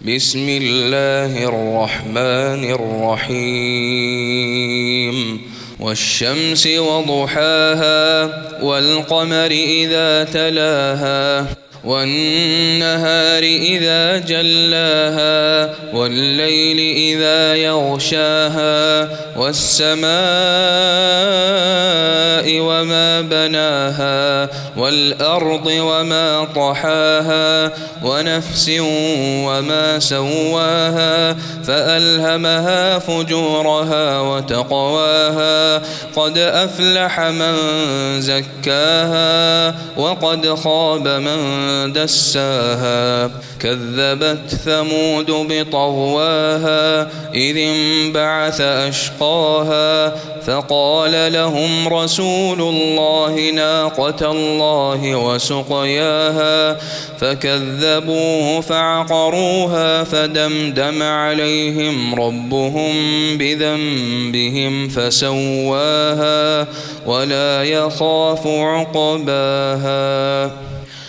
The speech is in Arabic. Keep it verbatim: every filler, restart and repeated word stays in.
بسم الله الرحمن الرحيم والشمس وضحاها والقمر إذا تلاها والنهار إذا جلاها والليل إذا يغشاها والسماء وما بناها والأرض وما طحاها ونفس وما سواها فألهمها فجورها وتقواها قد أفلح من زكاها وقد خاب من دساها كذبت ثمود بطغواها إذ انبعث أشقاها فقال لهم رسول الله ناقة الله وسقياها فكذبوه فعقروها فدمدم عليهم ربهم بذنبهم فسواها ولا يخاف عقباها.